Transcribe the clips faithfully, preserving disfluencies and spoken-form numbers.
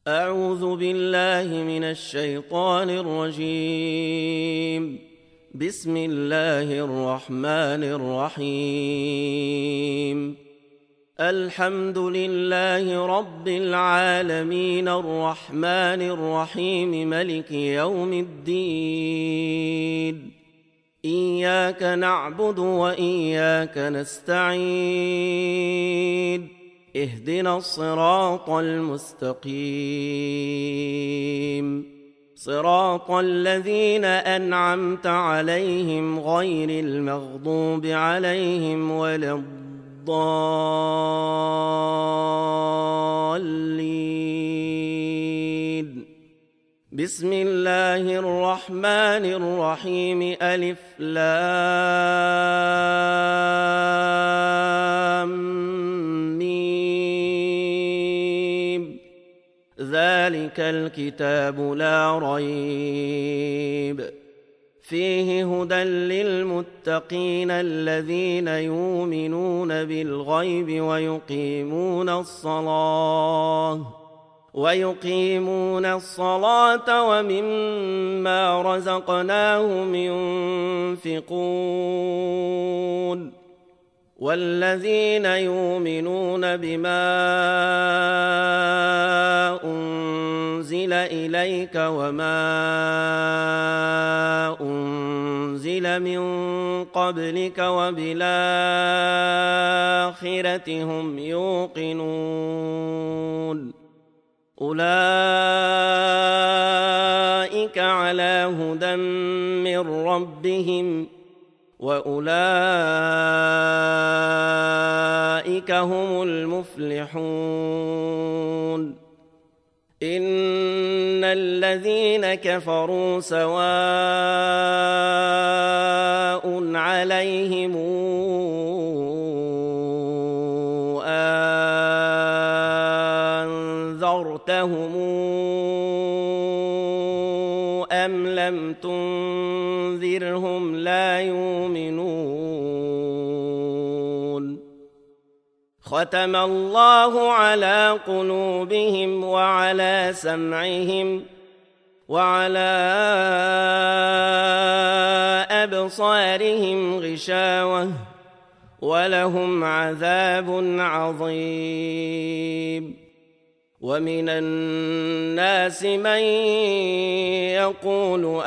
أعوذ بالله من الشيطان الرجيم. بسم الله الرحمن الرحيم. الحمد لله رب العالمين الرحمن الرحيم ملك يوم الدين. إياك نعبد وإياك نستعين. اهدنا الصراط المستقيم، صراط الذين أنعمت عليهم غير المغضوب عليهم ولا الضالين. بسم الله الرحمن الرحيم. ألف لام ذلك الكتاب لا ريب فيه هدى للمتقين الذين يؤمنون بالغيب ويقيمون الصلاة ويقيمون الصلاة ومما رزقناهم ينفقون والذين يؤمنون بما أنزل إليك وما أنزل من قبلك وبالآخرة هم يوقنون أولئك على هدى من ربهم وأولئك هم المفلحون. إن الذين كفروا سواء عليهم أنذرتهم أم لم تنذرهم لا يؤمنون. ختم الله على قلوبهم وعلى سمعهم وعلى أبصارهم غشاوة ولهم عذاب عظيم. ومن الناس من يقول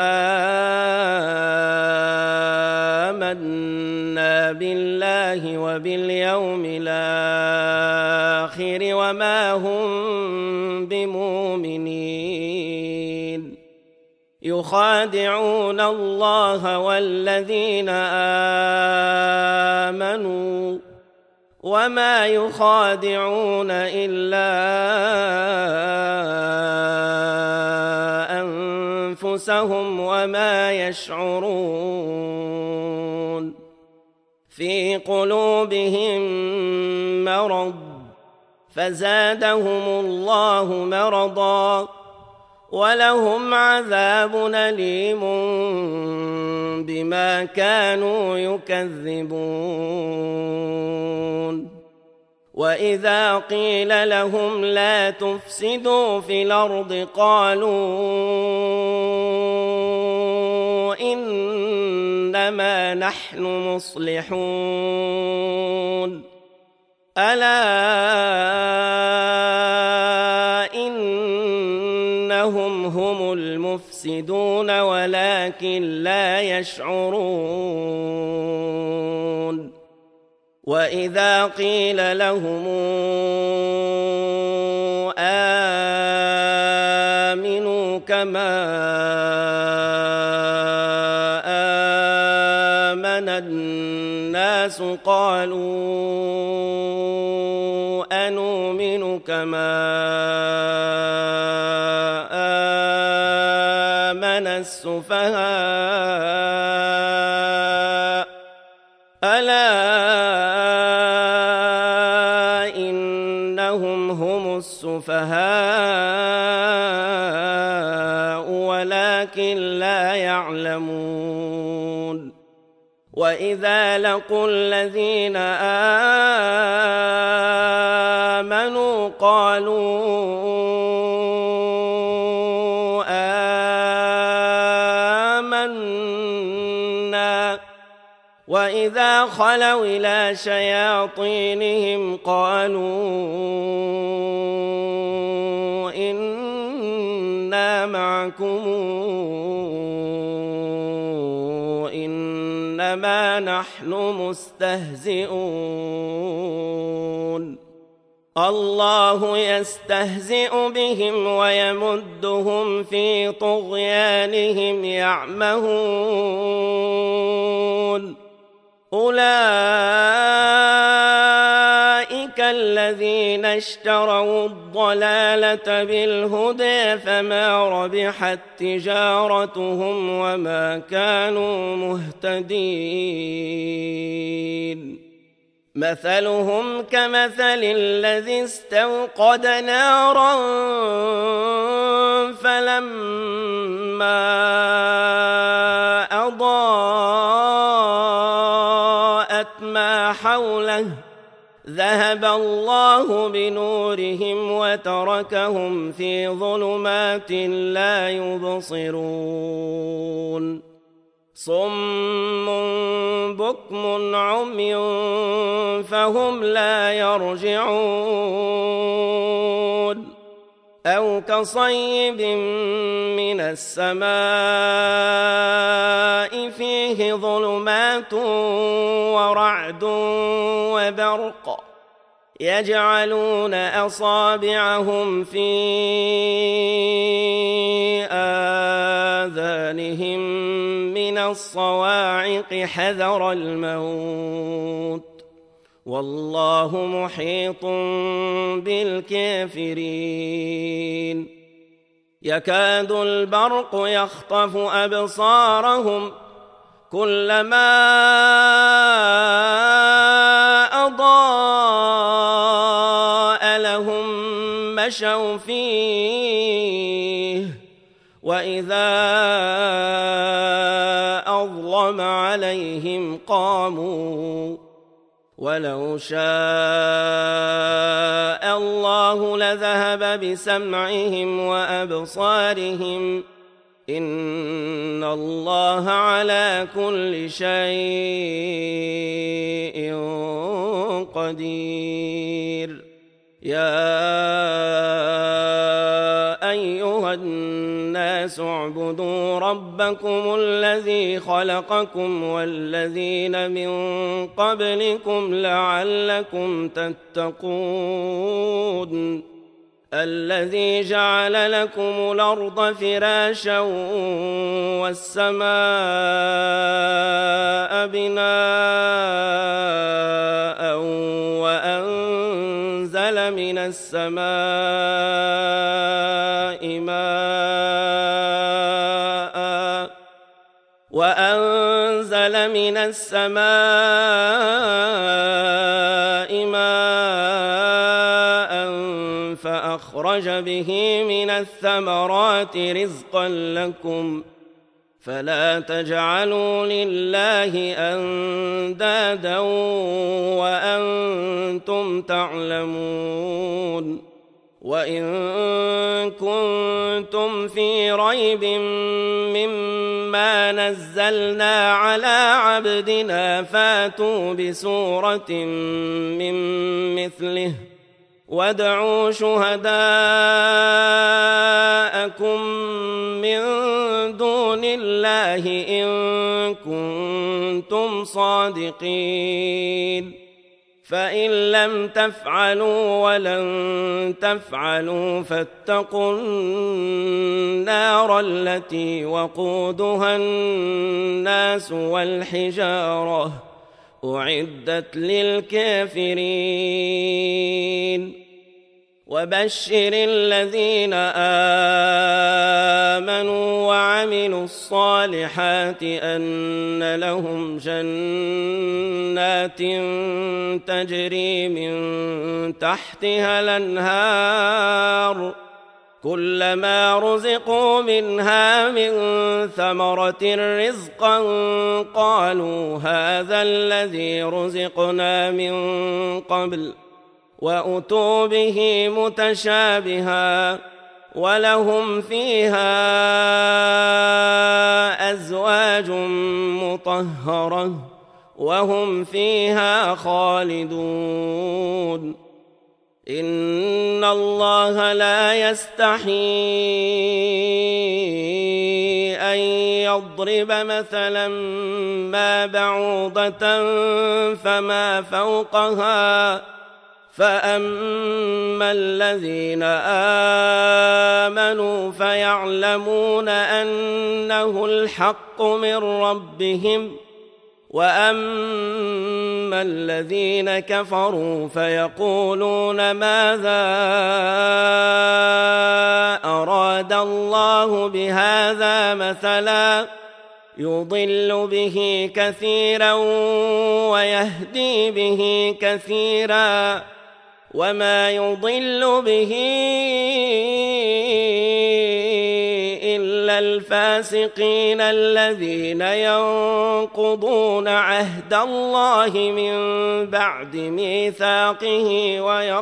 آمنا بالله وباليوم الآخر وما هم بمؤمنين. يخادعون الله والذين آمنوا وما يخادعون إلا أنفسهم وما يشعرون. في قلوبهم مرض فزادهم الله مرضا ولهم عذاب أليم بما كانوا يكذبون. وإذا قيل لهم لا تفسدوا في الأرض قالوا إنما نحن مصلحون. ألا إنهم هم المفسدون ولكن لا يشعرون. وإذا قيل لهم آمنوا كما آمن الناس قالوا أنؤمن كما آمن السفهاء. ألا إنهم هم السفهاء ولكن لا يعلمون. وإذا لقوا الذين آمنوا قالوا وإذا خلوا إلى شياطينهم قالوا إنا معكم إنما نحن مستهزئون الله يستهزئ بهم ويمدهم في طغيانهم يعمهون أولئك الذين اشتروا الضلالة بالهدى فما ربحت تجارتهم وما كانوا مهتدين مثلهم كمثل الذي استوقد نارا فلما أضاءت ما حوله ذهب الله بنورهم وتركهم في ظلمات لا يبصرون صم بكم عمي فهم لا يرجعون أو كصيب من السماء فيه ظلمات ورعد وبرق يجعلون أصابعهم في آذانهم من الصواعق حذر الموت والله محيط بالكافرين يكاد البرق يخطف أبصارهم كلما أضاء لهم مشوا فيه وإذا أظلم عليهم قاموا ولو شاء الله لذهب بسمعهم وأبصارهم إن الله على كل شيء قدير يا أيها الناس اعبدوا ربكم الذي خلقكم والذين من قبلكم لعلكم تتقون الذي جعل لكم الأرض فراشا والسماء بناء وأنزل من السماء ماء وأنزل من السماء ماء فأخرج به من الثمرات رزقا لكم فلا تجعلوا لله أندادا وأنتم تعلمون وإن كنتم في ريب مما نزلنا على عبدنا فاتوا بسورة من مثله وادعوا شهداءكم من دون الله إن كنتم صادقين فإن لم تفعلوا ولن تفعلوا فاتقوا النار التي وقودها الناس والحجارة أعدت للكافرين وبشر الذين آمنوا وعملوا الصالحات أن لهم جنات تجري من تحتها الأنهار كلما رزقوا منها من ثمرة رزقا قالوا هذا الذي رزقنا من قبل وأتوا به متشابها ولهم فيها أزواج مطهرة وهم فيها خالدون إن الله لا يستحيي أن يضرب مثلا ما بعوضة فما فوقها فأما الذين آمنوا فيعلمون أنه الحق من ربهم وأما الذين كفروا فيقولون ماذا أراد الله بهذا مثلا يضل به كثيرا ويهدي به كثيرا وما يضل به إلا الفاسقين الذين ينقضون عهد الله من بعد ميثاقه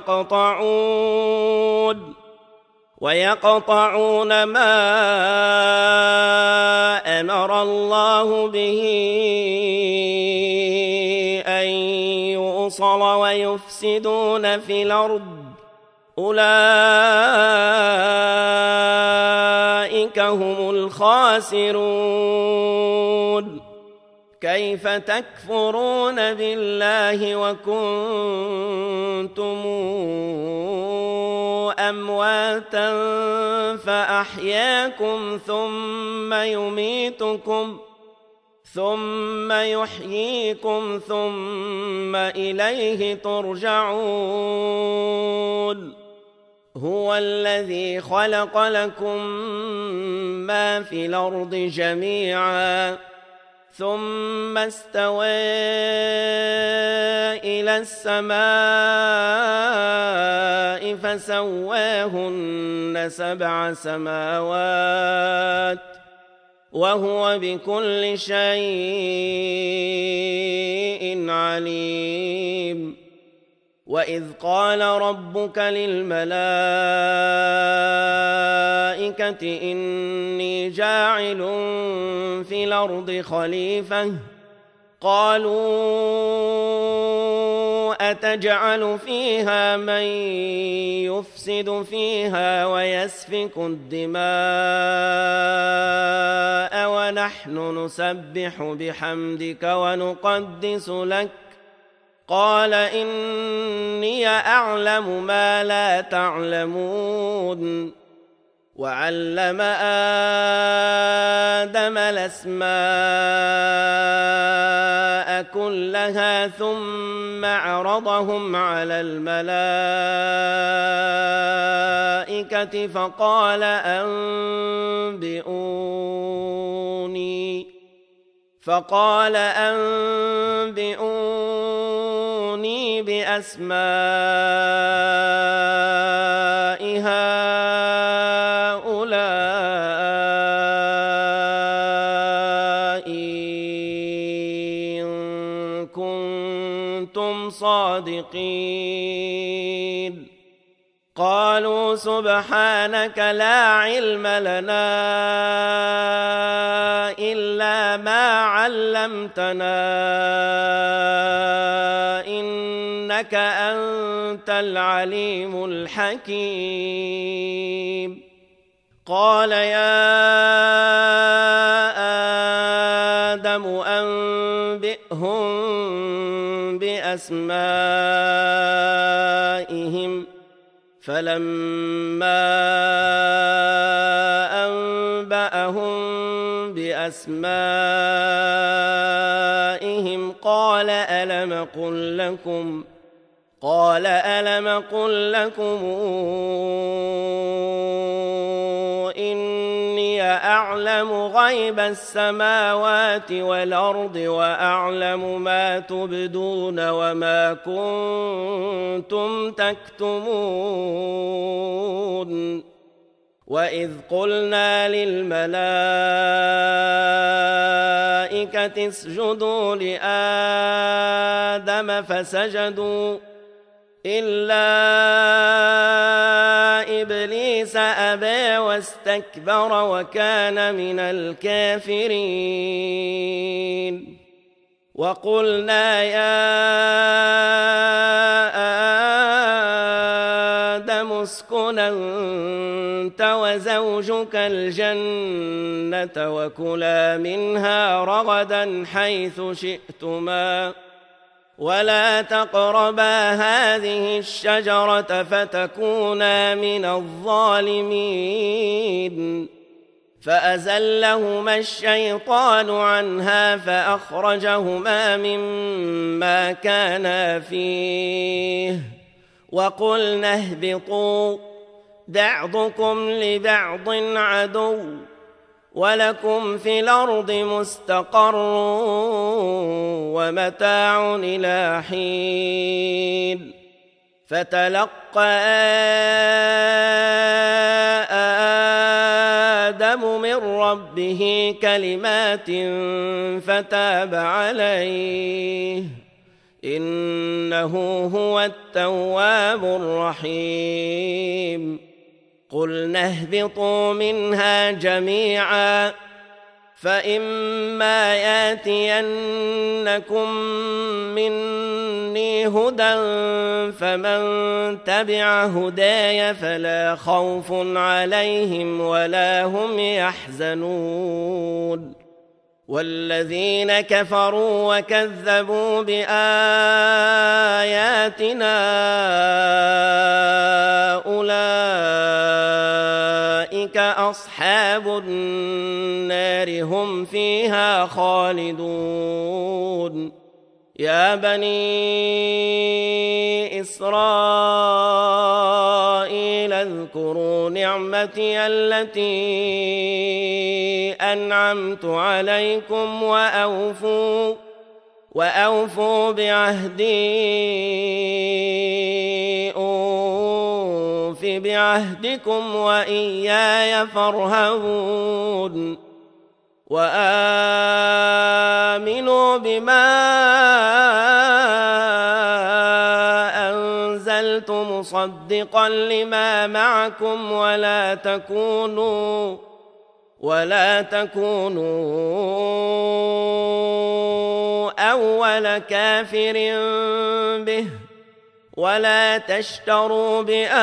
ويقطعون ويقطعون ما أمر الله به أن يوصل ويفسدون في الأرض أولئك هم الخاسرون كيف تكفرون بالله وكنتم أمواتا فأحياكم ثم يميتكم ثم يحييكم ثم إليه ترجعون هو الذي خلق لكم ما في الأرض جميعا ثم استوى إلى السماء فسواهن سبع سماوات وهو بكل شيء عليم وإذ قال ربك للملائكة إني جاعل في الأرض خليفة قالوا أتجعل فيها من يفسد فيها ويسفك الدماء ونحن نسبح بحمدك ونقدس لك قال إني أعلم ما لا تعلمون وعلم آدم الأسماء كلها ثم عرضهم على الملائكة فقال أنبئوني فقال أنبئوني بأسماء هؤلاء إن كنتم صادقين قالوا سبحانك لا علم لنا إلا ما علمتنا إنك أنت العليم الحكيم قال يا آدم أنبئهم بأسمائهم فلما أنبأهم بأسمائهم قال ألم قل لكم قال ألم قل لكم إني أعلم غيب السماوات والأرض وأعلم ما تبدون وما كنتم تكتمون وإذ قلنا للملائكة اسجدوا لآدم فسجدوا إلا إبليس أبى واستكبر وكان من الكافرين وقلنا يا آدم اسكن أنت وزوجك الجنة وكلا منها رغدا حيث شئتما ولا تقربا هذه الشجرة فتكونا من الظالمين فأزلهما الشيطان عنها فأخرجهما مما كانا فيه وقلنا اهبطوا بعضكم لبعض عدو ولكم في الأرض مستقر ومتاع إلى حين فتلقى آدم من ربه كلمات فتاب عليه إنه هو التواب الرحيم قلنا اهبطوا منها جميعا فإما ياتينكم مني هدى فمن تبع هداي فلا خوف عليهم ولا هم يحزنون والذين كفروا وكذبوا بآياتنا أولئك أصحاب النار هم فيها خالدون يا بني إسرائيل اذكروا نعمتي التي أنعمت عليكم وأوفوا وأوفوا بعهدي أوف بعهدكم وإياي فارهبون وآمنوا بما أنزلت مصدقا لما معكم ولا تكونوا ولا تكونوا أول كافر به ولا تشتروا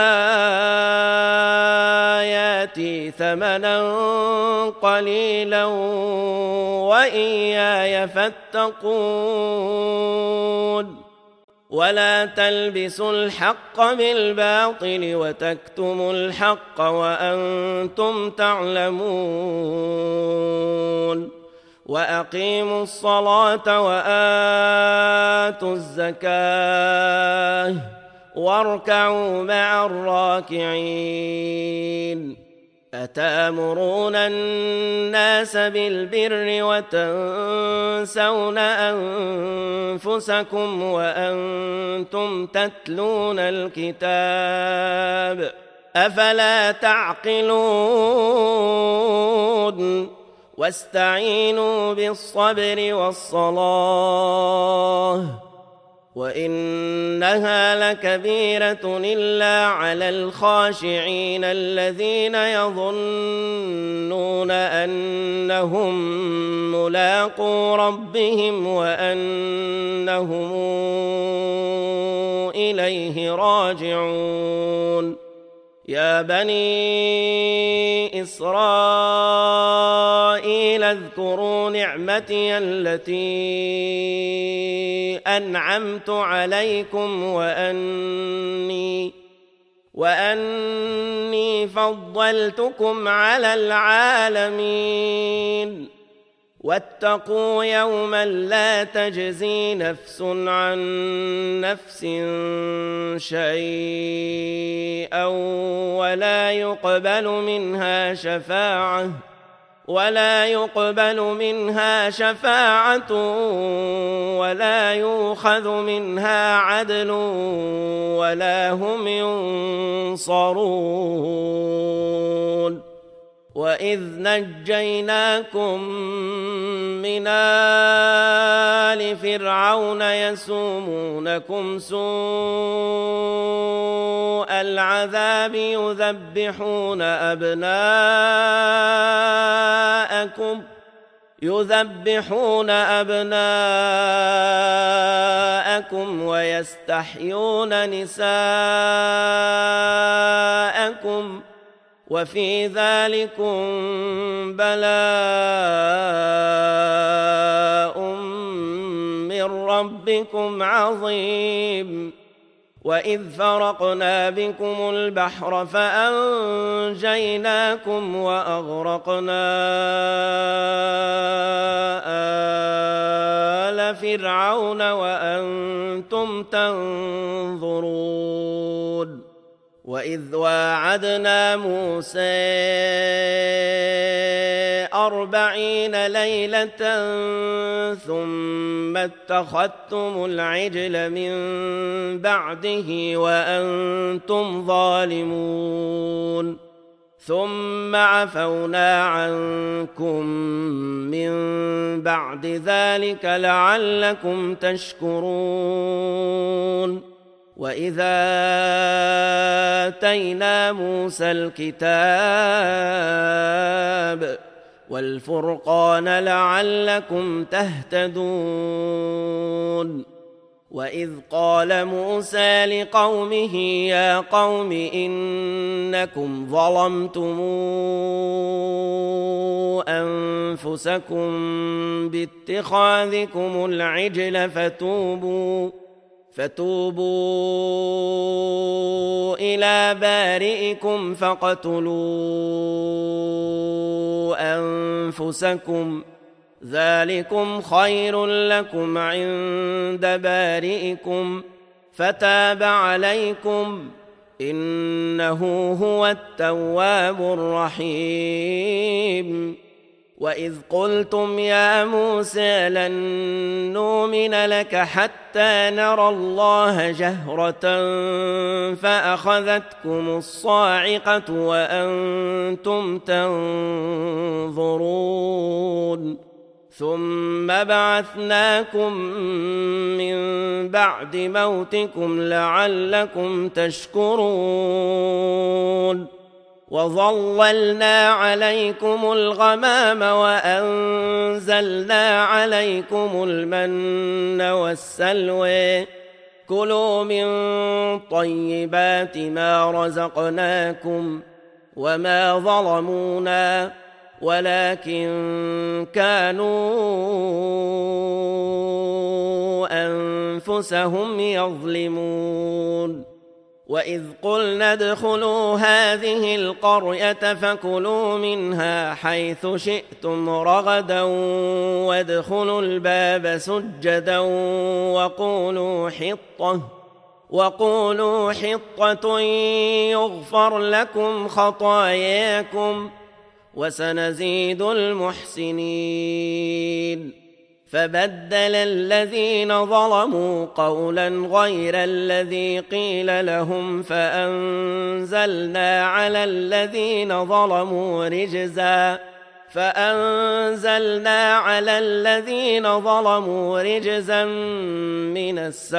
بآياتي ثمنا قليلا وإياي فاتقون ولا تلبسوا الحق بالباطل وتكتموا الحق وأنتم تعلمون وأقيموا الصلاة وآتوا الزكاة واركعوا مع الراكعين أتأمرون الناس بالبر وتنسون أنفسكم وأنتم تتلون الكتاب أفلا تعقلون واستعينوا بالصبر والصلاة وإنها لكبيرة إلا على الخاشعين الذين يظنون أنهم ملاقو ربهم وأنهم إليه راجعون يا بني إسرائيل اذكروا نعمتي التي أنعمت عليكم وأني وأني فضلتكم على العالمين واتقوا يوما لا تجزي نفس عن نفس شيئا ولا يقبل منها شفاعة ولا يقبل منها شفاعة ولا يؤخذ منها عدل ولا هم ينصرون وإذ نجيناكم من آل فرعون يسومونكم سوء العذاب يذبحون أبناءكم يذبحون أبناءكم ويستحيون نساءكم وفي ذلكم بلاء من ربكم عظيم. وإذ فرقنا بكم البحر فأنجيناكم وأغرقنا آل فرعون وأنتم تنظرون. وإذ واعدنا موسى أربعين ليلة ثم اتخذتم العجل من بعده وأنتم ظالمون ثم عفونا عنكم من بعد ذلك لعلكم تشكرون. وإذا آتينا موسى الكتاب والفرقان لعلكم تهتدون. وإذ قال موسى لقومه يا قوم إنكم ظلمتم أنفسكم باتخاذكم العجل فتوبوا فتوبوا إلى بارئكم فاقتلوا أنفسكم ذلكم خير لكم عند بارئكم فتاب عليكم إنه هو التواب الرحيم. وإذ قلتم يا موسى لن نؤمن لك حتى نرى الله جهرة فأخذتكم الصاعقة وأنتم تنظرون ثم بعثناكم من بعد موتكم لعلكم تشكرون. وظللنا عليكم الغمام وأنزلنا عليكم المن والسلوى كلوا من طيبات ما رزقناكم وما ظلمونا ولكن كانوا أنفسهم يظلمون. وإذ قلنا ادخلوا هذه القرية فكلوا منها حيث شئتم رغدا وادخلوا الباب سجدا وقولوا حطة وقولوا حطة يغفر لكم خطاياكم وسنزيد المحسنين. فبدل الذين ظلموا قولا غير الذي قيل لهم فأنزلنا على الذين ظلموا رجزا فأنزلنا على الذين ظلموا رجزا من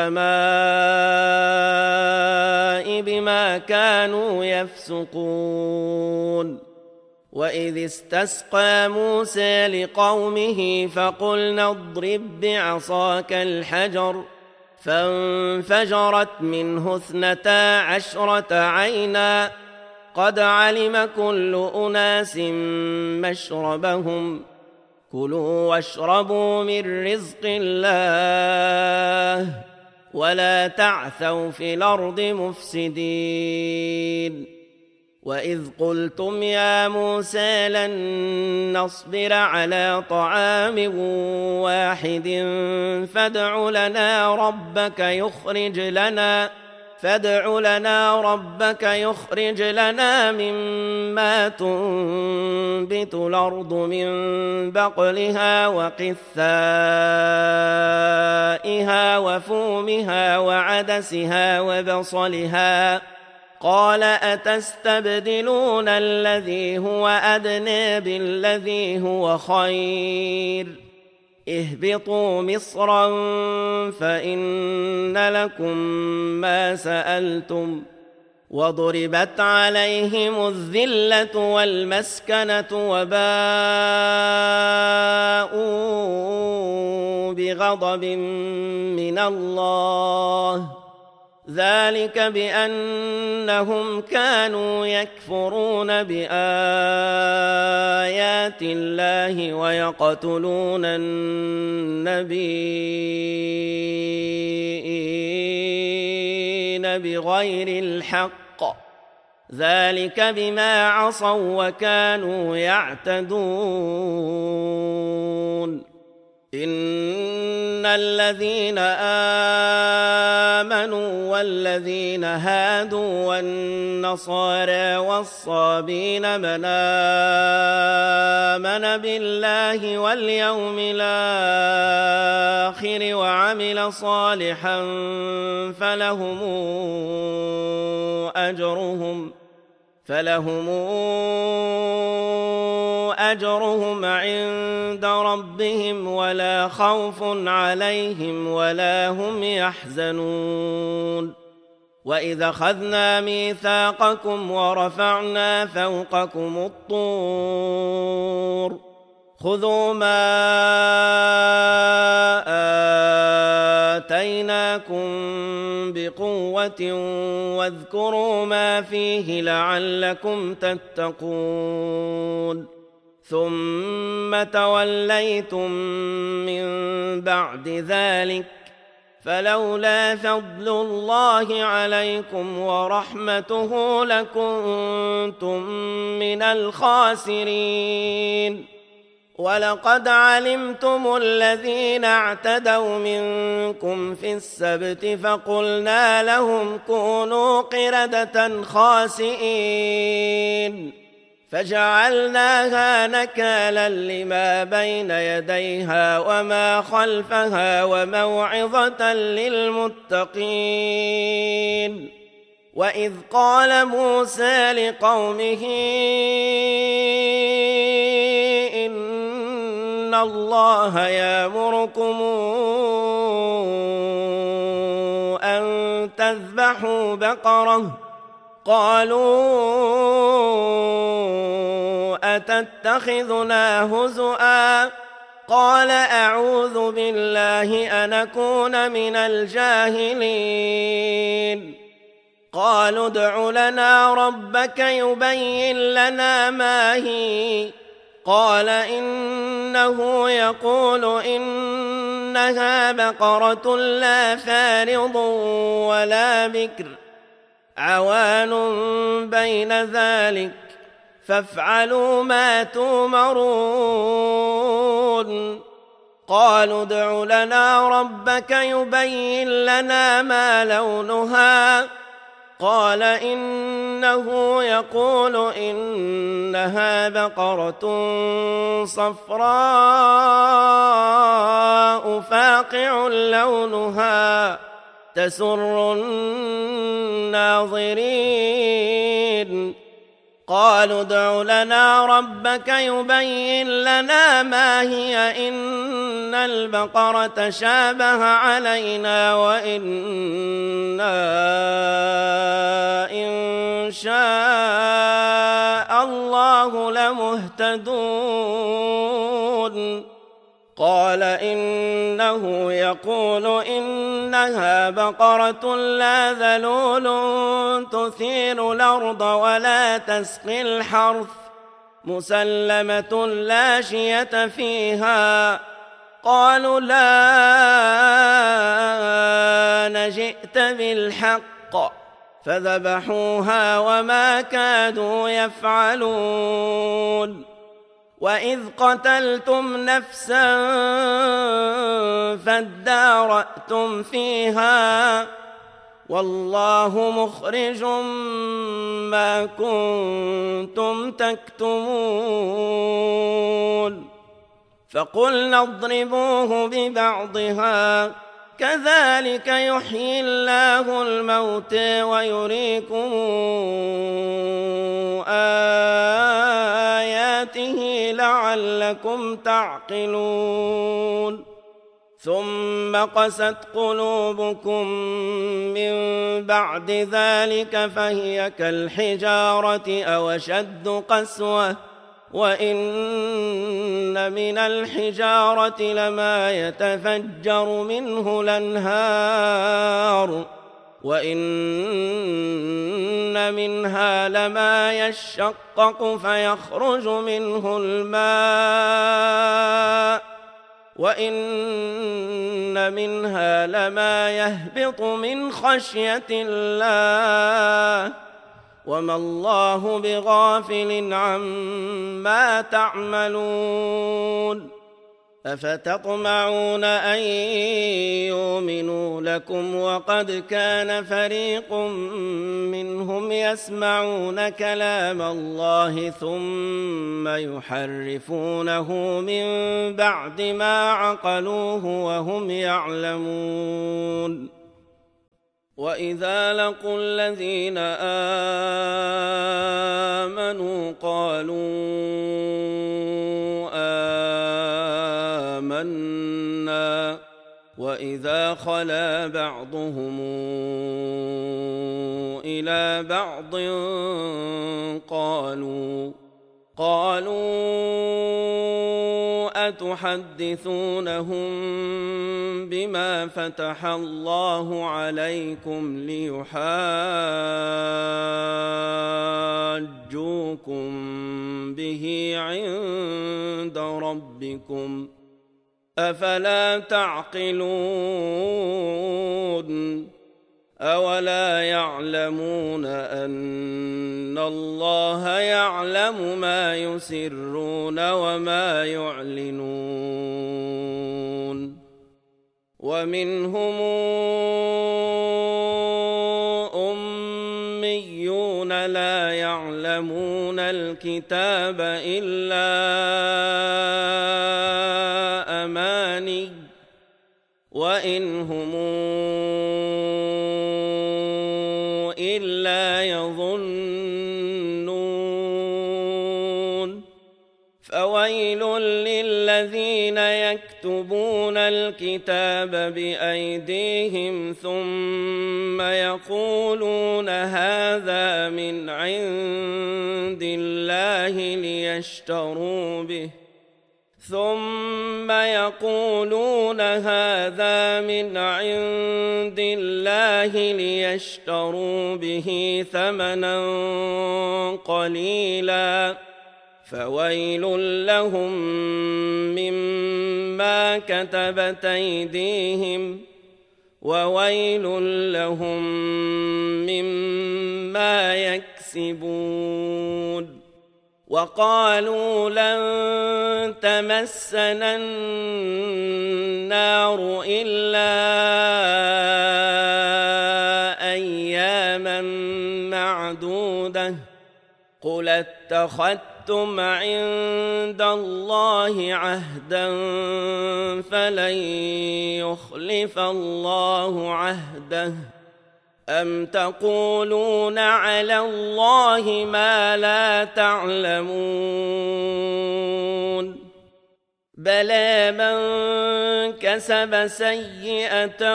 السماء بما كانوا يفسقون. وإذ استسقى موسى لقومه فقلنا اضرب بعصاك الحجر فانفجرت منه اثنتا عشرة عينا قد علم كل أناس مشربهم كلوا واشربوا من رزق الله ولا تعثوا في الأرض مفسدين. وإذ قلتم يا موسى لن نصبر على طعام واحد فادع لنا ربك يخرج لنا فادع لنا ربك يخرج لنا مما تنبت الأرض من بقلها وقثائها وفومها وعدسها وبصلها قال أتستبدلون الذي هو أدنى بالذي هو خير اهبطوا مصرا فإن لكم ما سألتم وضربت عليهم الذلة والمسكنة وباءوا بغضب من الله ذلك بأنهم كانوا يكفرون بآيات الله ويقتلون النبيين بغير الحق ذلك بما عصوا وكانوا يعتدون إن الذين آمنوا والذين هادوا والنصارى والصابين من آمن بالله واليوم الآخر وعمل صالحا فلهم أجرهم فلهم أجرهم عند ربهم ولا خوف عليهم ولا هم يحزنون وإذا أخذنا ميثاقكم ورفعنا فوقكم الطور خذوا ما آتيناكم بقوة واذكروا ما فيه لعلكم تتقون ثم توليتم من بعد ذلك فلولا فضل الله عليكم ورحمته لكنتم من الخاسرين ولقد علمتم الذين اعتدوا منكم في السبت فقلنا لهم كونوا قردة خاسئين فجعلناها نكالا لما بين يديها وما خلفها وموعظة للمتقين وإذ قال موسى لقومه إن الله يأمركم أن تذبحوا بقرة قالوا أتتخذنا هزؤا قال أعوذ بالله أن أكون من الجاهلين قالوا ادع لنا ربك يبين لنا ما هي قال إنه يقول إنها بقرة لا فارض ولا بكر عوان بين ذلك فافعلوا ما تؤمرون قالوا ادع لنا ربك يبين لنا ما لونها قال إنه يقول إنها بقرة صفراء فاقع لونها تسر الناظرين قالوا ادع لنا ربك يبين لنا ما هي إن البقرة شابه علينا وإنا إن شاء الله لمهتدون قال إنه يقول إنها بقرة لا ذلول تثير الأرض ولا تسقي الحرث مسلمة لا شية فيها قالوا لا نجئت بالحق فذبحوها وما كادوا يفعلون وإذ قتلتم نفسا فادارأتم فيها والله مخرج ما كنتم تكتمون فقلنا اضربوه ببعضها كذلك يحيي الله الموتى ويريكم آياته لعلكم تعقلون ثم قست قلوبكم من بعد ذلك فهي كالحجارة أو أشد قسوة وإن من الحجارة لما يتفجر منه الأنهار وإن منها لما يشقق فيخرج منه الماء وإن منها لما يهبط من خشية الله وما الله بغافل عما تعملون أفتطمعون أن يؤمنوا لكم وقد كان فريق منهم يسمعون كلام الله ثم يحرفونه من بعد ما عقلوه وهم يعلمون وإذا لقوا الذين آمنوا قالوا آمنا وإذا خلا بعضهم إلى بعض قالوا قالوا أتحدثونهم بما فتح الله عليكم ليحاجوكم به عند ربكم أفلا تعقلون أولا يعلمون أن الله يعلم ما يسرون وما يعلنون ومنهم أميون لا يعلمون الكتاب إلا أماني وإن هم إلا يظنون فويل للذين يكتبون الكتاب بأيديهم ثم يقولون هذا من عند الله ليشتروا به ثم يقولون هذا من عند الله ليشتروا به ثمنا قليلا فويل لهم مما كتبت أيديهم وويل لهم مما يكسبون وقالوا لن تمسنا النار إلا أياما معدودة قل اتخذتم عند الله عهدا فلن يخلف الله عهده أم تقولون على الله ما لا تعلمون بلى من كسب سيئة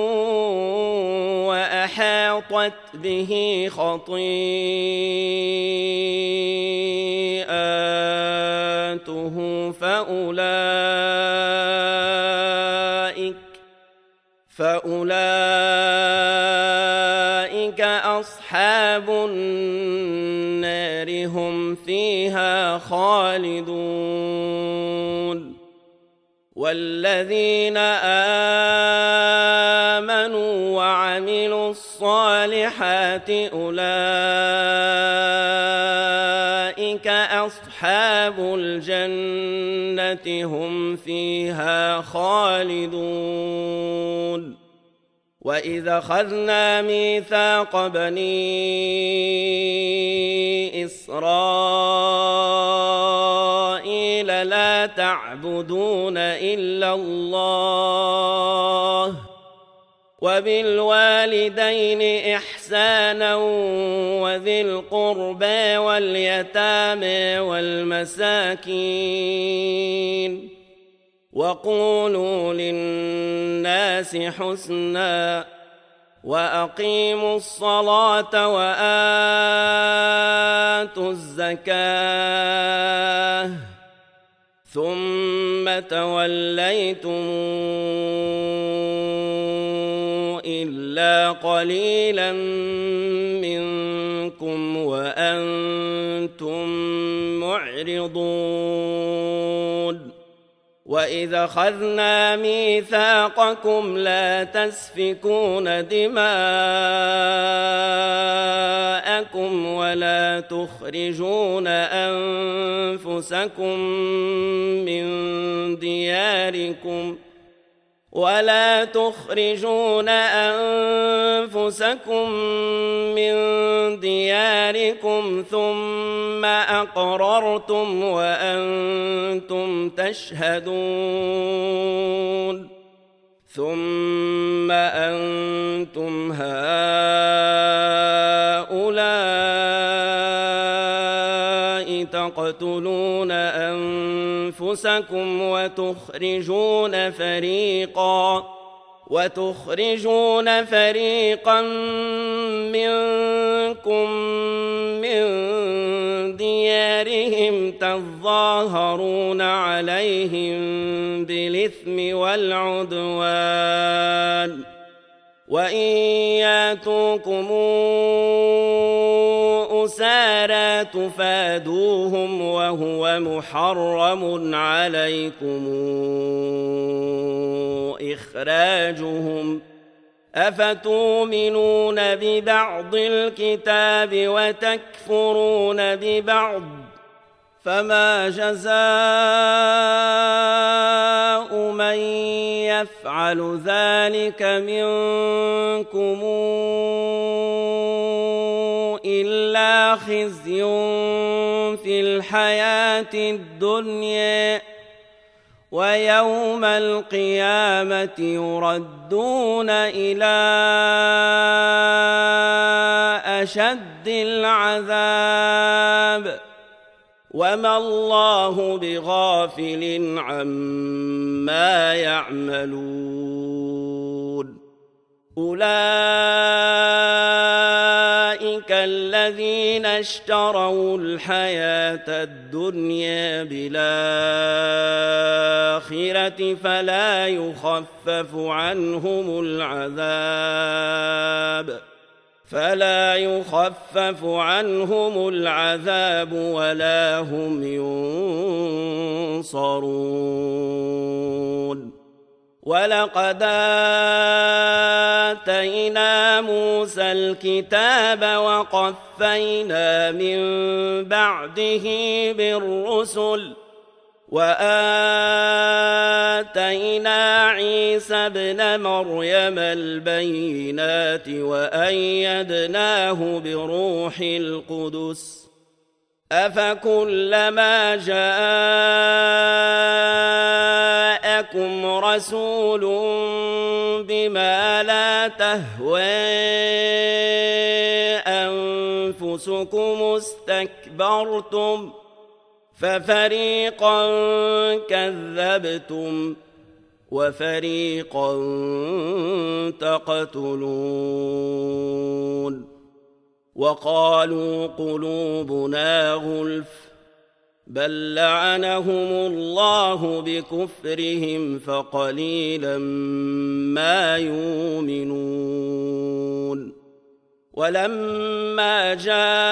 وأحاطت به خطيئاته فأولئك فأولئك أصحاب النار هم فيها خالدون والذين آمنوا وعملوا الصالحات أولئك أصحاب الجنة هم فيها خالدون وإذا أخذنا ميثاق بني إسرائيل لا تعبدون إلا الله وبالوالدين إحسانا وذي القربى واليتامى والمساكين وقولوا للناس حسنا وأقيموا الصلاة وآتوا الزكاة ثم توليتم إلا قليلا منكم وأنتم معرضون وإذا أخذنا ميثاقكم لا تسفكون دماءكم ولا تخرجون أنفسكم من دياركم ولا تخرجون أنفسكم من دياركم ثم أقررتم وأنتم تشهدون ثم أنتم هؤلاء تقتلون أنفسكم وتخرجون فريقا وتخرجون فريقا منكم من ديارهم تظاهرون عليهم بالإثم والعدوان وإن ياتوكم أسارى تفادوهم وهو محرم عليكم إخراجهم أفتؤمنون ببعض الكتاب وتكفرون ببعض فما جزاء من يفعل ذلك منكم إلا خزي في الحياة الدنيا ويوم القيامة يردون إلى أشد العذاب وما الله بغافل عما يعملون أولئك الذين اشتروا الحياة الدنيا بالآخرة فلا يخفف عنهم العذاب فلا يخفف عنهم العذاب ولا هم ينصرون ولقد آتينا موسى الكتاب وقفينا من بعده بالرسل وآتينا عيسى ابن مريم البينات وأيدناه بروح القدس أفكلما جاءكم رسول بما لا تهوى أنفسكم استكبرتم ففريقا كذبتم وفريقا تقتلون وقالوا قلوبنا غلف بل لعنهم الله بكفرهم فقليلا ما يؤمنون ولما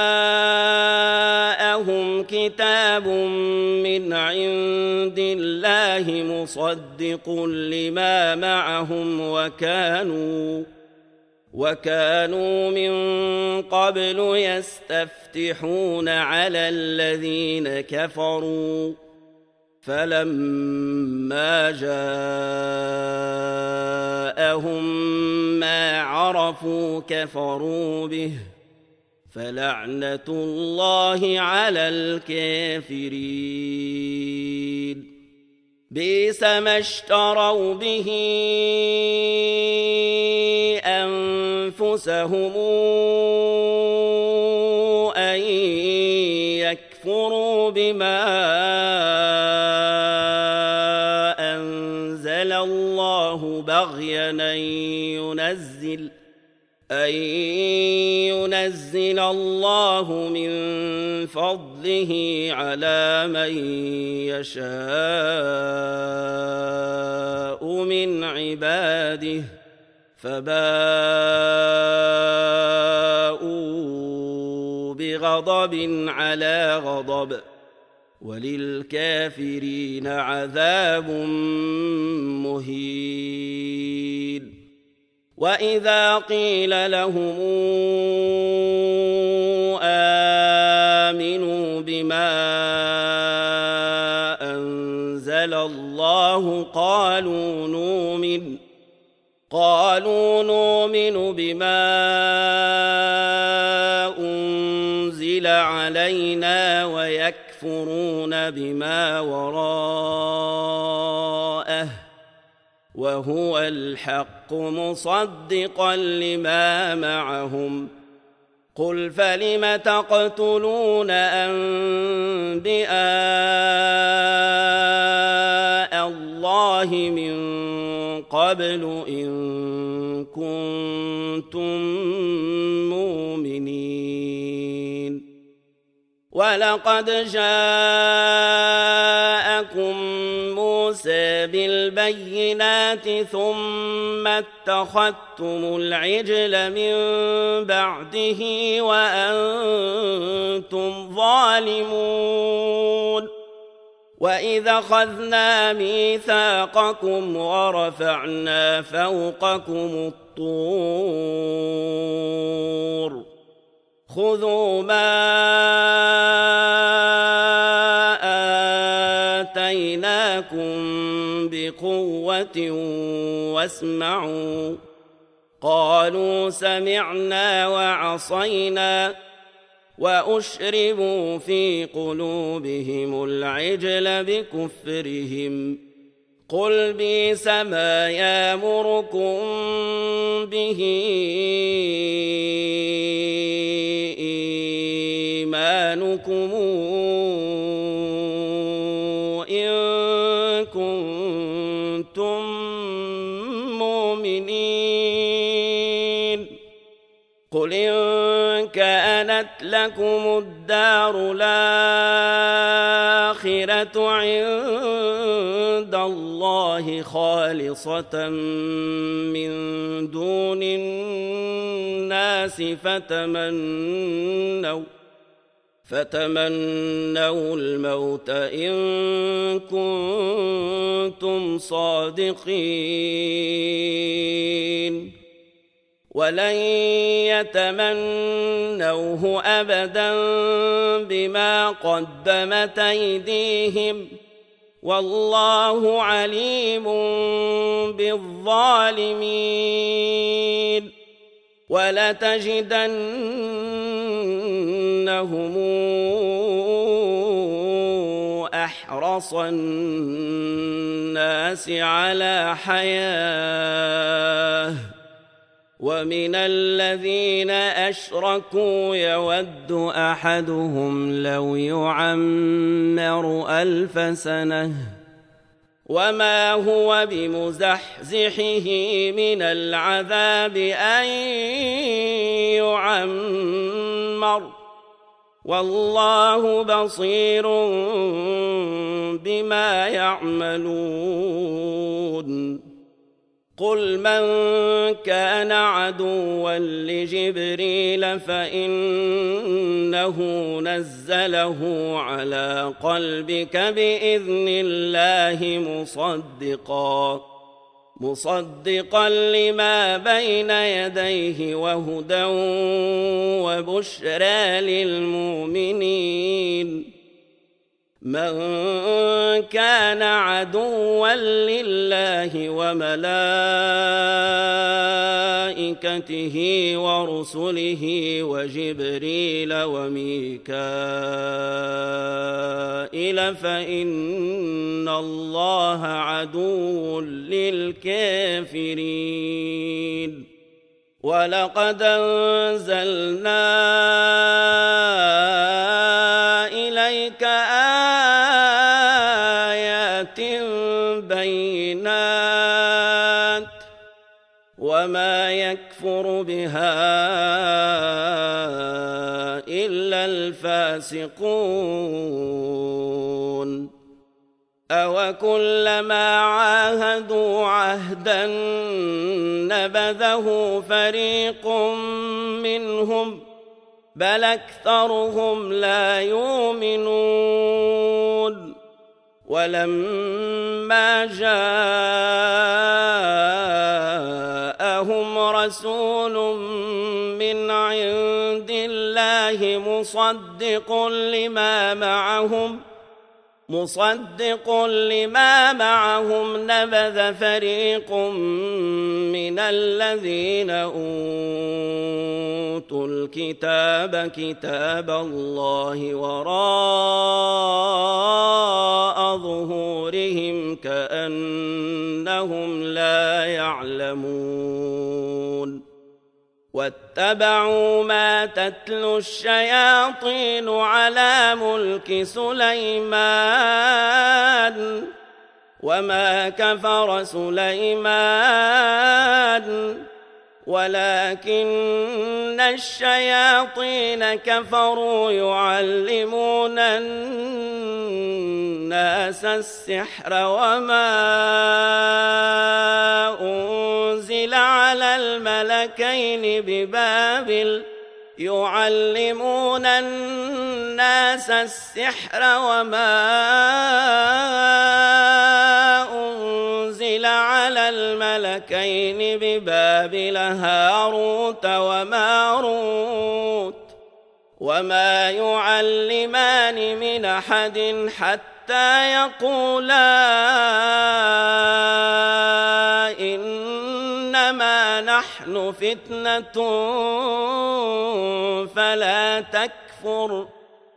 جاءهم كتاب من عند الله مصدق لما معهم وكانوا وكانوا من قبل يستفتحون على الذين كفروا فلما جاءهم ما عرفوا كفروا به فلعنة الله على الكافرين بئس ما اشتروا به أنفسهم أن يكفروا بما أنزل عاصيا أن ينزل أن ينزل الله من فضله على من يشاء من عباده فباءوا بغضب على غضب وللكافرين عذاب مهين. وإذا قيل لهم آمنوا بما أنزل الله قالوا نؤمن قالوا نؤمن بما أنزل علينا ويكفرون بما وراءه وهو الحق مصدقا لما معهم قل فلم تقتلون أنبياء الله من قبل إن كنتم مؤمنين ولقد جاءكم موسى بالبينات ثم اتخذتم العجل من بعده وأنتم ظالمون وإذا أخذنا ميثاقكم ورفعنا فوقكم الطور خذوا ما آتيناكم بقوة واسمعوا قالوا سمعنا وعصينا وأشربوا في قلوبهم العجل بكفرهم قل بئس ما يأمركم به إيمانكم إن كنتم مؤمنين قل إن كانت لكم الدار الآخرة عند الله خالصة من دون الناس فتمنوا فتمنوا الموت إن كنتم صادقين ولن يتمنوه أبدا بما قدمت أيديهم والله عليم بالظالمين ولتجدنهم أحرص الناس على حياة ومن الذين أشركوا يود أحدهم لو يعمر ألف سنة وما هو بمزحزحه من العذاب أن يعمر والله بصير بما يعملون قل من كان عدوا لجبريل فإنه نزله على قلبك بإذن الله مصدقا مصدقا لما بين يديه وهدى وبشرى للمؤمنين من كان عدوا لله وملائكته ورسله وجبريل وميكائيل فإن الله عدو للكافرين ولقد أنزلنا إليك آيات بينات وما يكفر بها إلا الفاسقون أوكلما عاهدوا عهدا نبذه فريق منهم بل أكثرهم لا يؤمنون ولما جاءهم رسول من عند الله مصدق لما معهم مصدق لما معهم نبذ فريق من الذين أوتوا الكتاب كتاب الله وراء ظهورهم كأنهم لا يعلمون واتبعوا ما تتلو الشياطين على ملك سليمان وما كفر سليمان ولكن الشياطين كفروا يعلمون الناس السحر وما أنزل على الملكين ببابل يعلمون الناس السحر وما أنزل على الملكين ببابل هاروت وماروت وما يعلمان من أحد حتى يقولا إنما نحن فتنة فلا تكفر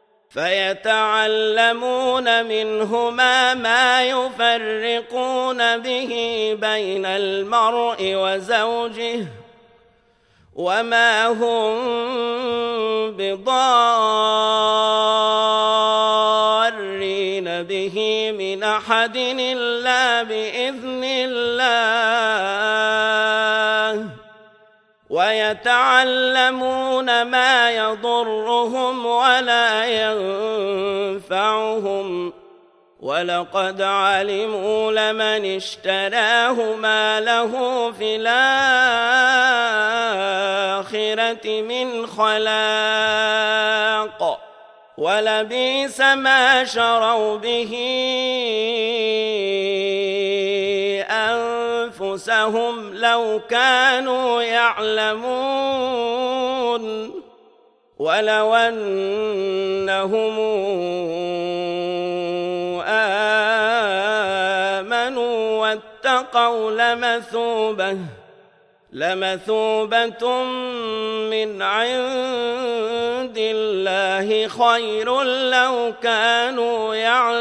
فيتعلمون منهما ما يفرقون به بين المرء وزوجه وما هم بضارين به من أحد إلا بإذن الله ويتعلمون ما يضرهم ولا ينفعهم ولقد علموا لمن اشتراه ما له في الآخرة من خلاق ولبئس ما شروا به أنفسهم لو كانوا يعلمون ولو أنهم آمنوا واتقوا لمثوبة لمثوبة من عند الله خير لو كانوا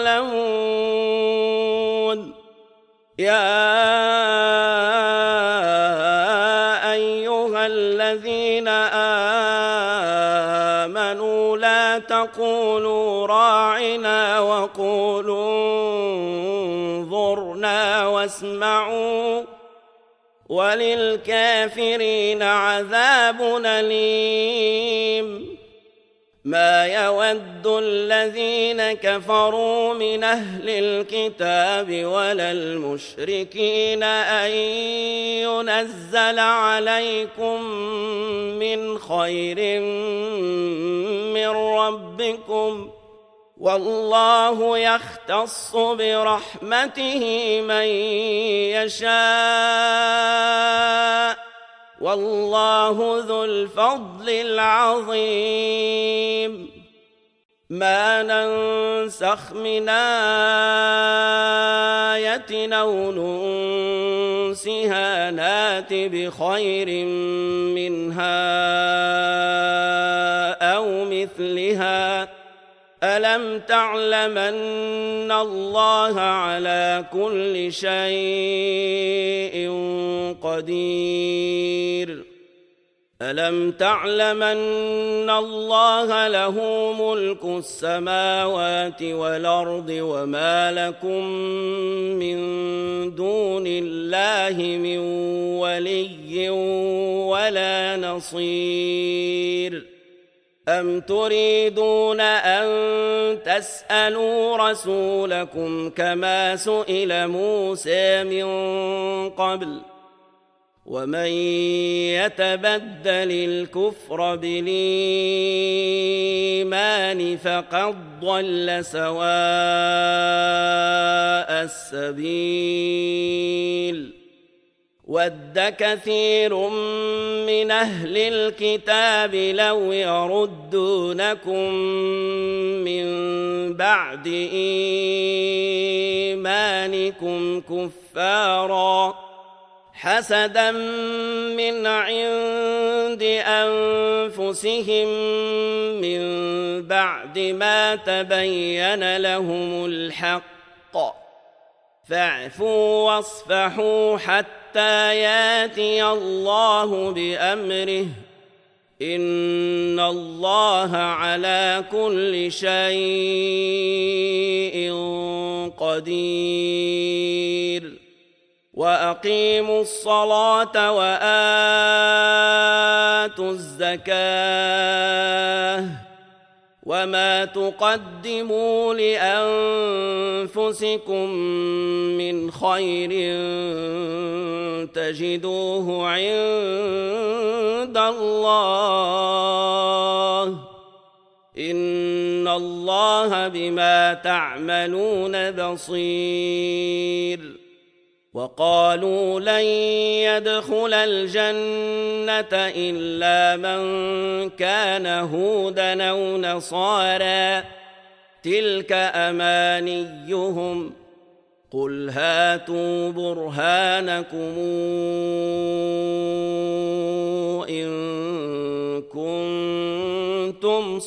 يعلمون يا أيها الذين آمنوا لا تقولوا راعنا وقولوا انظرنا واسمعوا وللكافرين عذاب أليم ما يود الذين كفروا من أهل الكتاب ولا المشركين أن ينزل عليكم من خير من ربكم والله يختص برحمته من يشاء والله ذو الفضل العظيم ما ننسخ من آية أو ننسها نات بخير منها أو مثلها ألم تعلم أن الله على كل شيء قدير ألم تعلم أن الله له ملك السماوات والأرض وما لكم من دون الله من ولي ولا نصير أم تريدون أن تسألوا رسولكم كما سئل موسى من قبل ومن يتبدل الكفر بالإيمان فقد ضل سواء السبيل ود كثير من أهل الكتاب لو يردونكم من بعد إيمانكم كفاراً حسدا من عند أنفسهم من بعد ما تبين لهم الحق فاعفوا واصفحوا حتى ياتي الله بأمره إن الله على كل شيء قدير وأقيموا الصلاة وآتوا الزكاة وما تقدموا لأنفسكم من خير تجدوه عند الله إن الله بما تعملون بصير وقالوا لن يدخل الجنة إلا من كان هودا أو نصارى تلك أمانيهم قل هاتوا برهانكم إن كنتم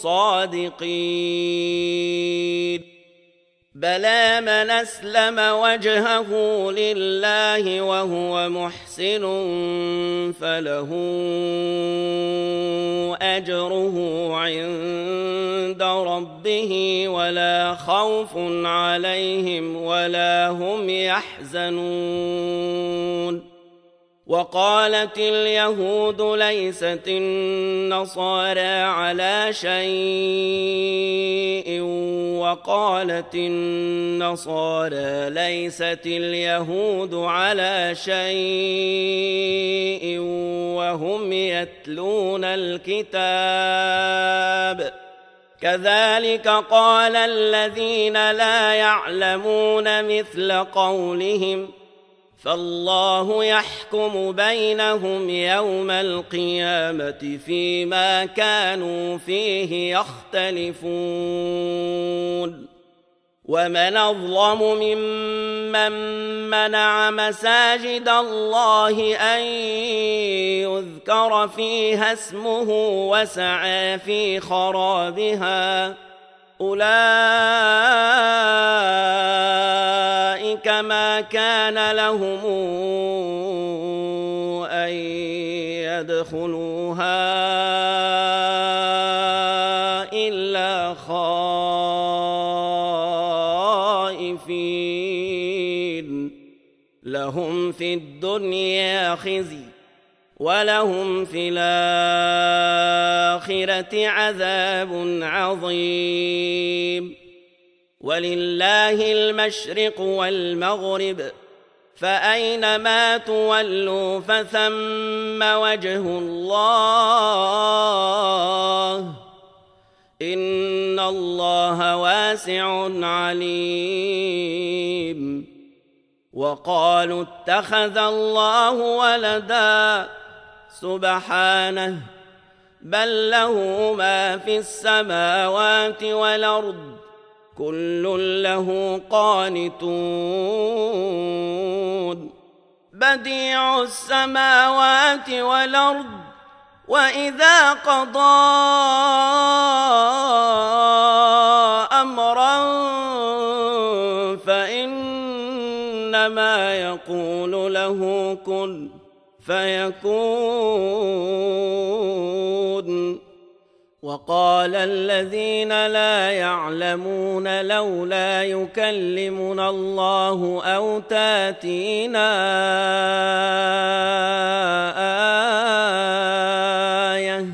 صادقين بلى من أسلم وجهه لله وهو محسن فله أجره عند ربه ولا خوف عليهم ولا هم يحزنون وقالت اليهود ليست النصارى على شيء وقالت النصارى ليست اليهود على شيء وهم يتلون الكتاب كذلك قال الذين لا يعلمون مثل قولهم فالله يحكم بينهم يوم القيامة فيما كانوا فيه يختلفون ومن أظلم ممن منع مساجد الله أن يذكر فيها اسمه وسعى في خرابها أولئك ما كان لهم أن يدخلوها إلا خائفين لهم في الدنيا خزي ولهم في الآخرة عذاب عظيم ولله المشرق والمغرب فأينما تولوا فثم وجه الله إن الله واسع عليم وقالوا اتخذ الله ولدا سبحانه بل له ما في السماوات والأرض كل له قانتون بديع السماوات والأرض وإذا قضى أمرا فإنما يقول له كن فيكون. وقال الذين لا يعلمون لولا يكلمنا الله أو تاتينا آية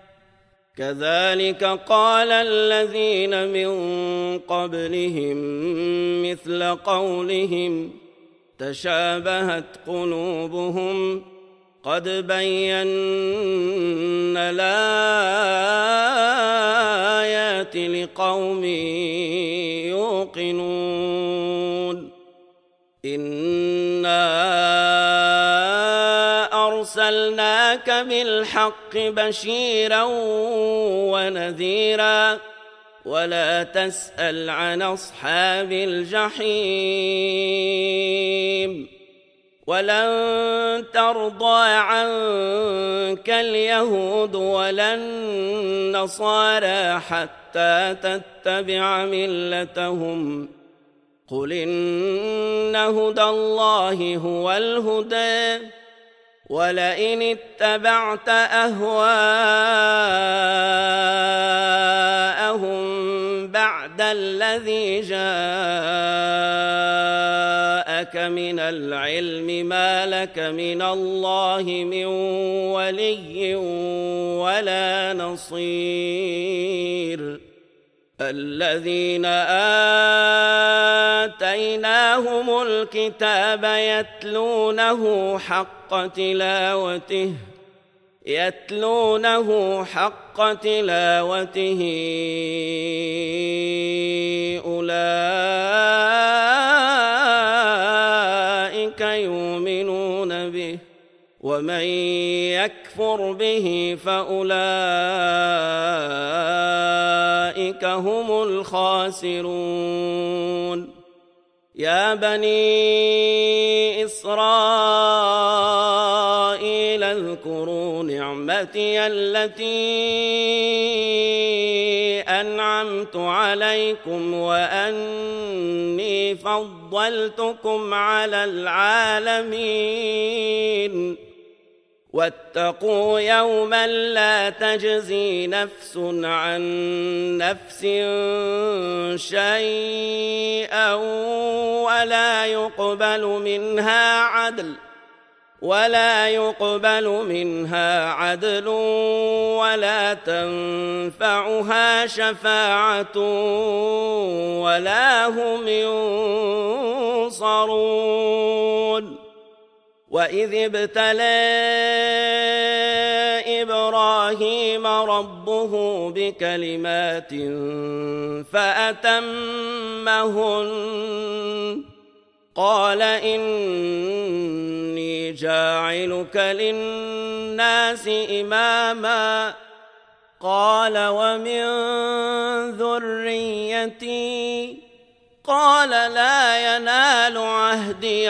كذلك قال الذين من قبلهم مثل قولهم تشابهت قلوبهم قد بينا الآيات لقوم يوقنون إنا أرسلناك بالحق بشيرا ونذيرا ولا تسأل عن أصحاب الجحيم ولن ترضى عنك اليهود ولا النصارى حتى تتبع ملتهم قل إن هدى الله هو الهدى ولئن اتبعت أهواءهم بعد الذي جاءك من العلم ما لك من الله من ولي ولا نصير الذين آتيناهم الكتاب يتلونه حق تلاوته يتلونه حق تلاوته أولئك يؤمنون به ومن يكفر به فأولئك هم الخاسرون يا بني إسرائيل اذكروا نعمتي التي أنعمت عليكم وأني فضلتكم على العالمين واتقوا يوما لا تجزي نفس عن نفس شيئا ولا يقبل منها عدل ولا يقبل منها عدل ولا تنفعها شفاعة ولا هم ينصرون وإذ ابتلى إبراهيم ربه بكلمات فأتمهن قال إني جاعلك للناس إماما قال ومن ذريتي قال لا ينال عهدي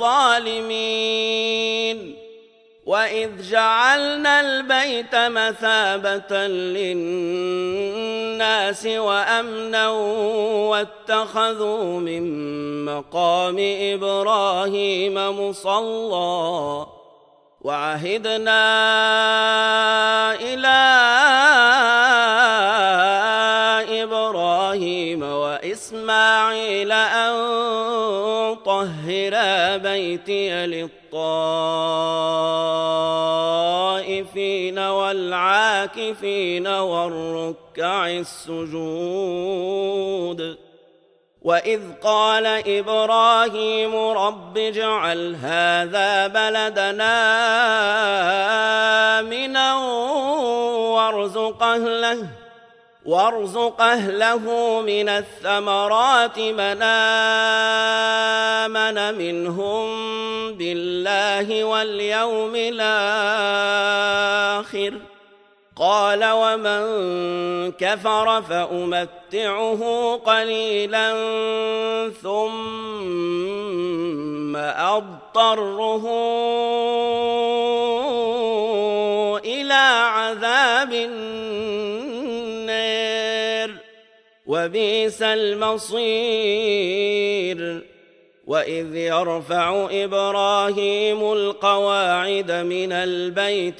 الظالمين وإذ جعلنا البيت مثابة للناس وأمنا واتخذوا من مقام إبراهيم مصلى وعهدنا إلى إبراهيم وإسماعيل أن طهرا بيتي للطائفين والعاكفين والركع السجود وإذ قال إبراهيم رب اجعل هذا بلدنا آمنا وارزق أهله وارزق أهله من الثمرات من آمن منهم بالله واليوم الآخر قال ومن كفر فأمتعه قليلا ثم أضطره إلى عذاب النار وبئس المصير وإذ يرفع إبراهيم القواعد من البيت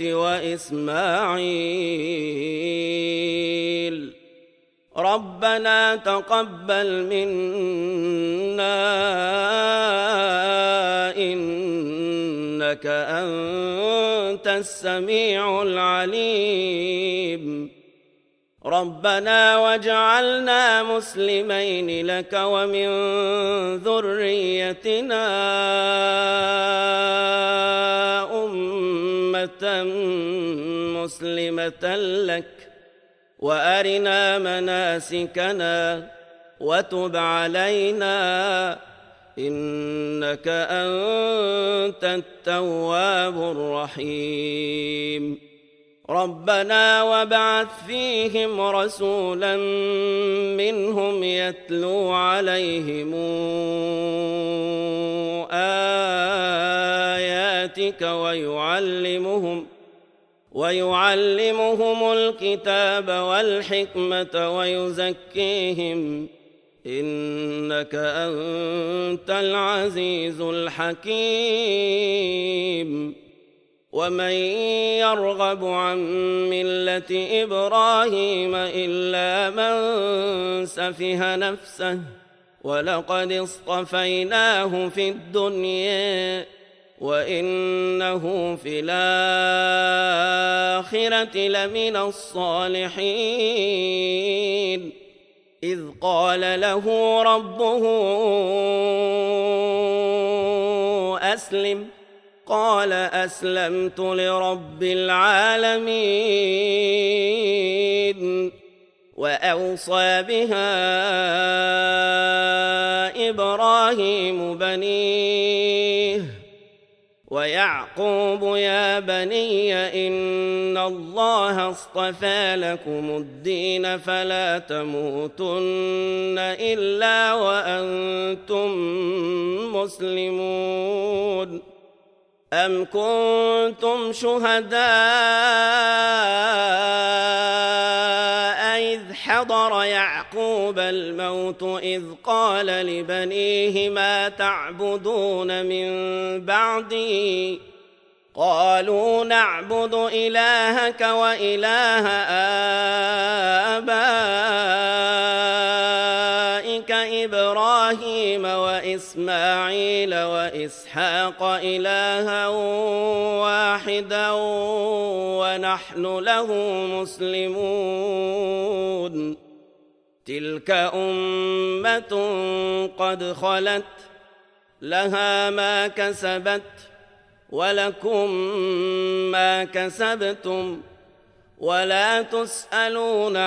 وإسماعيل ربنا تقبل منا إنك أنت السميع العليم ربنا واجعلنا مسلمين لك ومن ذريتنا أمة مسلمة لك وأرنا مناسكنا وتب علينا إنك أنت التواب الرحيم ربنا وابعث فيهم رسولا منهم يتلو عليهم آياتك ويعلمهم ويعلمهم الكتاب والحكمة ويزكيهم إنك أنت العزيز الحكيم ومن يرغب عن ملة إبراهيم إلا من سفه نفسه ولقد اصطفيناه في الدنيا وإنه في الآخرة لمن الصالحين إذ قال له ربه أسلم قال أسلمت لرب العالمين وأوصى بها إبراهيم بنيه ويعقوب يا بني إن الله اصطفى لكم الدين فلا تموتن إلا وأنتم مسلمون أم كنتم شهداء إذ حضر يعقوب الموت إذ قال لبنيه ما تعبدون من بعدي قالوا نعبد إلهك وإله آبائك إبراهيم وإسماعيل وإسحاق إلها واحدا ونحن له مسلمون تلك أمة قد خلت لها ما كسبت ولكم ما كسبتم ولا تسألون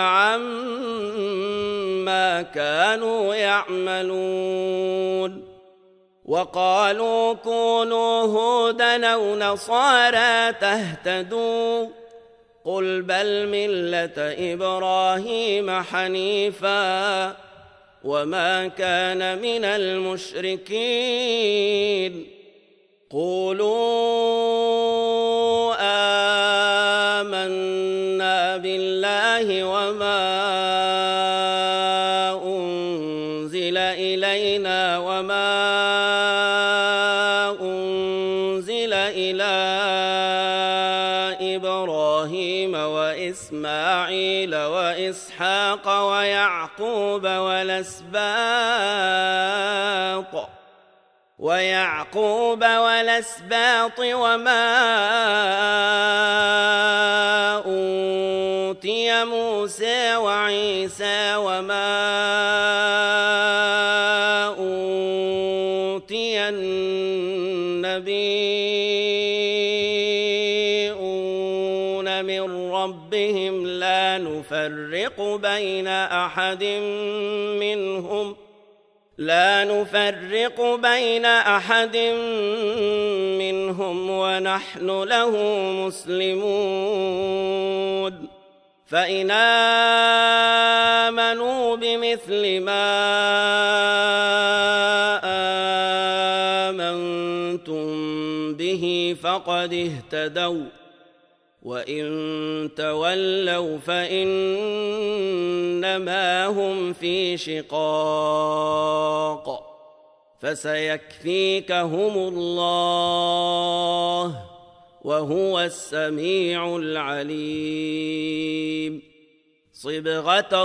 عما كانوا يعملون وقالوا كونوا هودا أو نصارى تهتدوا قل بل ملة إبراهيم حنيفا وما كان من المشركين قولوا آمنا بالله وما أنزل إلينا وما أنزل إلى إبراهيم وإسماعيل وإسحاق ويعقوب والأسباط ويعقوب والأسباط وما أوتي موسى وعيسى وما أوتي النبيون من ربهم لا نفرق بين أحد منهم لا نفرق بين أحد منهم ونحن له مسلمون فإن آمنوا بمثل ما آمنتم به فقد اهتدوا وإن تولوا فإنما هم في شقاق فسيكفيكهم الله وهو السميع العليم. صبغة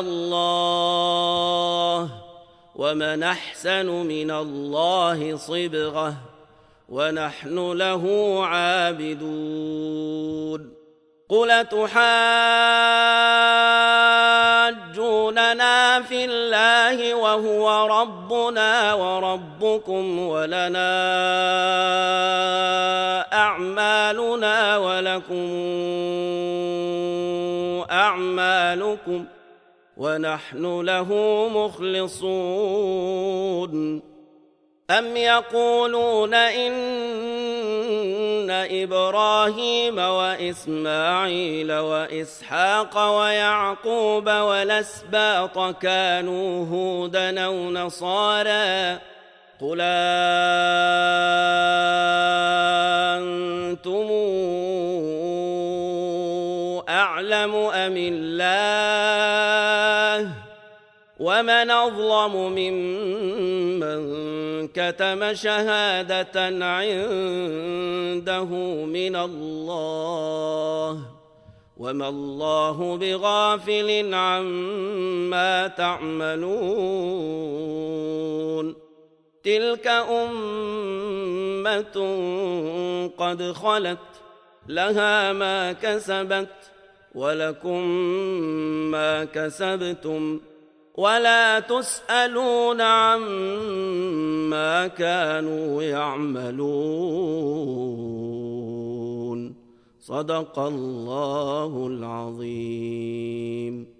الله ومن أحسن من الله صبغة ونحن له عابدون. قل تحاجوننا في الله وهو ربنا وربكم ولنا أعمالنا ولكم أعمالكم ونحن له مخلصون. أم يقولون إن إبراهيم وإسماعيل وإسحاق ويعقوب والأسباط كانوا هودا أو نصارى قل أنتم أعلم أم الله ومن أظلم ممن كتم شهادة عنده من الله وما الله بغافل عما تعملون. تلك أمة قد خلت لها ما كسبت ولكم ما كسبتم ولا تسألون عما كانوا يعملون. صدق الله العظيم.